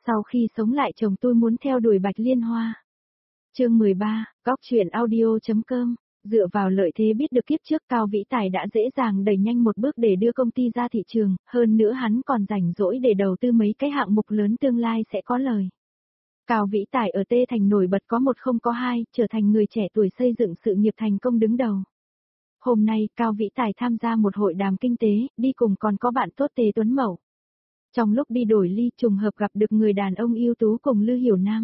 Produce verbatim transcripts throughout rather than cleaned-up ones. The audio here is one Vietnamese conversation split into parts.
Sau khi sống lại chồng tôi muốn theo đuổi Bạch Liên Hoa. Chương mười ba, góc truyện audio.com. Dựa vào lợi thế biết được kiếp trước Cao Vĩ Tài đã dễ dàng đẩy nhanh một bước để đưa công ty ra thị trường, hơn nữa hắn còn rảnh rỗi để đầu tư mấy cái hạng mục lớn tương lai sẽ có lời. Cao Vĩ Tài ở Tê Thành nổi bật có một không có hai, trở thành người trẻ tuổi xây dựng sự nghiệp thành công đứng đầu. Hôm nay, Cao Vĩ Tài tham gia một hội đàm kinh tế, đi cùng còn có bạn tốt Tề Tuấn Mậu. Trong lúc đi đổi ly trùng hợp gặp được người đàn ông ưu tú cùng Lư Hiểu Nam.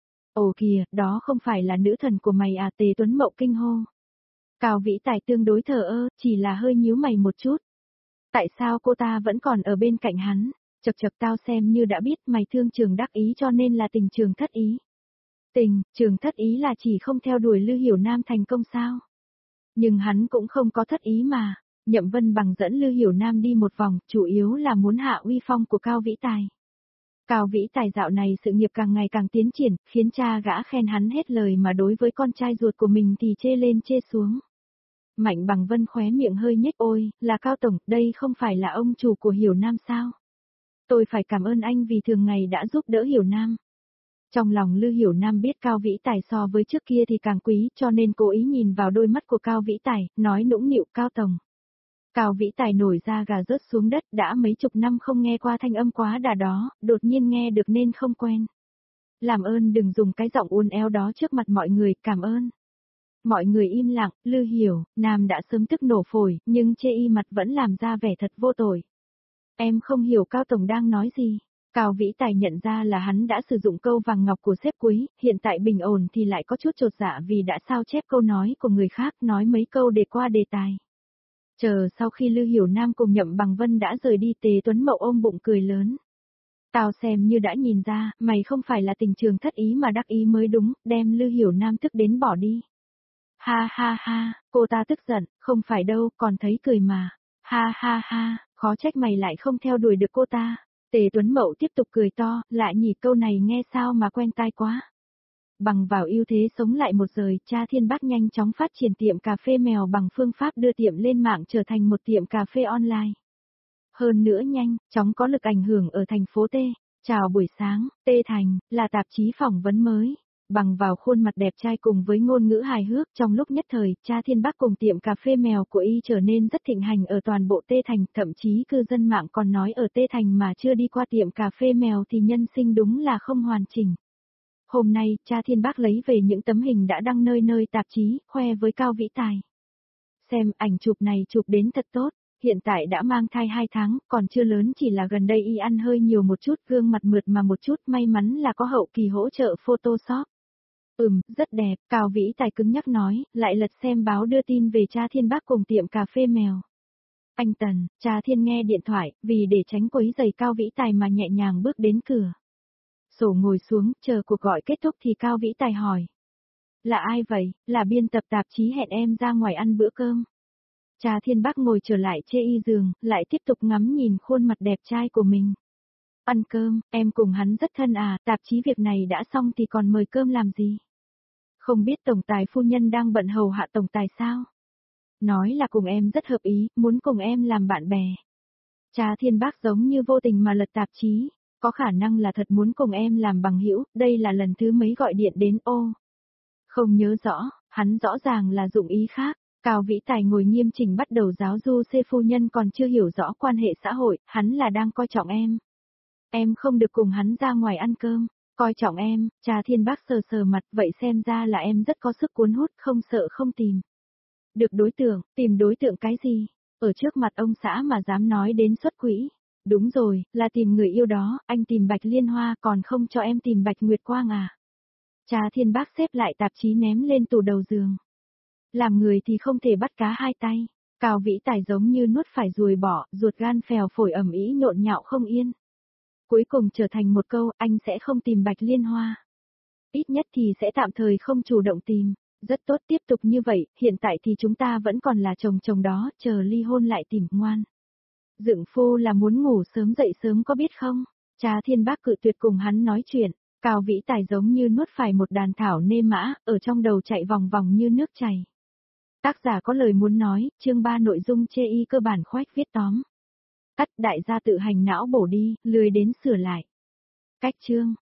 Ồ kìa, đó không phải là nữ thần của mày à, Tề Tuấn Mậu kinh hô. Cao Vĩ Tài tương đối thờ ơ, chỉ là hơi nhíu mày một chút. Tại sao cô ta vẫn còn ở bên cạnh hắn? Chật chật tao xem như đã biết mày thương Trường đắc ý cho nên là tình Trường thất ý. Tình, Trường thất ý là chỉ không theo đuổi Lư Hiểu Nam thành công sao? Nhưng hắn cũng không có thất ý mà. Nhậm Vân Bằng dẫn Lư Hiểu Nam đi một vòng, chủ yếu là muốn hạ uy phong của Cao Vĩ Tài. Cao Vĩ Tài dạo này sự nghiệp càng ngày càng tiến triển, khiến cha gã khen hắn hết lời mà đối với con trai ruột của mình thì chê lên chê xuống. Mạnh Bằng Vân khóe miệng hơi nhếch, ôi, là Cao Tổng, đây không phải là ông chủ của Hiểu Nam sao? Tôi phải cảm ơn anh vì thường ngày đã giúp đỡ Hiểu Nam. Trong lòng Lư Hiểu Nam biết Cao Vĩ Tài so với trước kia thì càng quý, cho nên cố ý nhìn vào đôi mắt của Cao Vĩ Tài, nói nũng nịu, Cao Tổng. Cao Vĩ Tài nổi da gà rớt xuống đất, đã mấy chục năm không nghe qua thanh âm quá đà đó, đột nhiên nghe được nên không quen. Làm ơn đừng dùng cái giọng uốn éo đó trước mặt mọi người, cảm ơn. Mọi người im lặng, Lư Hiểu Nam đã sớm tức nổ phổi, nhưng chê y mặt vẫn làm ra vẻ thật vô tội. Em không hiểu Cao Tổng đang nói gì. Cao Vĩ Tài nhận ra là hắn đã sử dụng câu vàng ngọc của sếp Quý, hiện tại bình ổn thì lại có chút chột dạ vì đã sao chép câu nói của người khác, nói mấy câu để qua đề tài. Chờ sau khi Lư Hiểu Nam cùng Nhậm Bằng Vân đã rời đi, Tề Tuấn Mậu ôm bụng cười lớn. Tao xem như đã nhìn ra, mày không phải là tình Trường thất ý mà đắc ý mới đúng, đem Lư Hiểu Nam tức đến bỏ đi. Ha ha ha, cô ta tức giận, không phải đâu, còn thấy cười mà. Ha ha ha, khó trách mày lại không theo đuổi được cô ta. Tề Tuấn Mậu tiếp tục cười to, lại nhỉ, câu này nghe sao mà quen tai quá. Bằng vào ưu thế sống lại một đời, cha Thiên Bác nhanh chóng phát triển tiệm cà phê mèo bằng phương pháp đưa tiệm lên mạng trở thành một tiệm cà phê online. Hơn nữa nhanh, chóng có lực ảnh hưởng ở thành phố T. Chào buổi sáng, T Thành, là tạp chí phỏng vấn mới. Bằng vào khuôn mặt đẹp trai cùng với ngôn ngữ hài hước, trong lúc nhất thời, cha Thiên Bác cùng tiệm cà phê mèo của y trở nên rất thịnh hành ở toàn bộ T Thành, thậm chí cư dân mạng còn nói ở T Thành mà chưa đi qua tiệm cà phê mèo thì nhân sinh đúng là không hoàn chỉnh. Hôm nay, cha Thiên Bác lấy về những tấm hình đã đăng nơi nơi tạp chí, khoe với Cao Vĩ Tài. Xem, ảnh chụp này chụp đến thật tốt, hiện tại đã mang thai hai tháng, còn chưa lớn, chỉ là gần đây y ăn hơi nhiều một chút, gương mặt mượt mà một chút, may mắn là có hậu kỳ hỗ trợ Photoshop. Ừm, rất đẹp, Cao Vĩ Tài cứng nhắc nói, lại lật xem báo đưa tin về cha Thiên Bác cùng tiệm cà phê mèo. Anh Tần, cha Thiên nghe điện thoại, vì để tránh quấy rầy Cao Vĩ Tài mà nhẹ nhàng bước đến cửa. Sổ ngồi xuống, chờ cuộc gọi kết thúc thì Cao Vĩ Tài hỏi. Là ai vậy, là biên tập tạp chí hẹn em ra ngoài ăn bữa cơm. Cha Thiên Bác ngồi trở lại chê y giường, lại tiếp tục ngắm nhìn khuôn mặt đẹp trai của mình. Ăn cơm, em cùng hắn rất thân à, tạp chí việc này đã xong thì còn mời cơm làm gì? Không biết tổng tài phu nhân đang bận hầu hạ tổng tài sao? Nói là cùng em rất hợp ý, muốn cùng em làm bạn bè. Cha Thiên Bác giống như vô tình mà lật tạp chí. Có khả năng là thật muốn cùng em làm bằng hữu, đây là lần thứ mấy gọi điện đến ô. Không nhớ rõ, hắn rõ ràng là dụng ý khác. Cao Vĩ Tài ngồi nghiêm chỉnh bắt đầu giáo du xê phu nhân còn chưa hiểu rõ quan hệ xã hội, hắn là đang coi trọng em. Em không được cùng hắn ra ngoài ăn cơm, coi trọng em, cha Thiên Bác sờ sờ mặt, vậy xem ra là em rất có sức cuốn hút, không sợ không tìm. Được đối tượng, tìm đối tượng cái gì? Ở trước mặt ông xã mà dám nói đến xuất quỹ. Đúng rồi, là tìm người yêu đó, anh tìm Bạch Liên Hoa còn không cho em tìm Bạch Nguyệt Quang à? Cha Thiên Bác xếp lại tạp chí ném lên tủ đầu giường. Làm người thì không thể bắt cá hai tay. Cao Vĩ Tài giống như nuốt phải ruồi bỏ, ruột gan phèo phổi ẩm ý nhộn nhạo không yên. Cuối cùng trở thành một câu, anh sẽ không tìm Bạch Liên Hoa. Ít nhất thì sẽ tạm thời không chủ động tìm. Rất tốt, tiếp tục như vậy, hiện tại thì chúng ta vẫn còn là chồng chồng đó, chờ ly hôn lại tìm, ngoan. Dượng phu là muốn ngủ sớm dậy sớm có biết không? Cha Thiên Bác cự tuyệt cùng hắn nói chuyện, Cao Vĩ Tài giống như nuốt phải một đàn thảo nê mã, ở trong đầu chạy vòng vòng như nước chảy. Tác giả có lời muốn nói, chương ba nội dung chê y cơ bản khoách viết tóm. Cắt, đại gia tự hành não bổ đi, lười đến sửa lại. Cách chương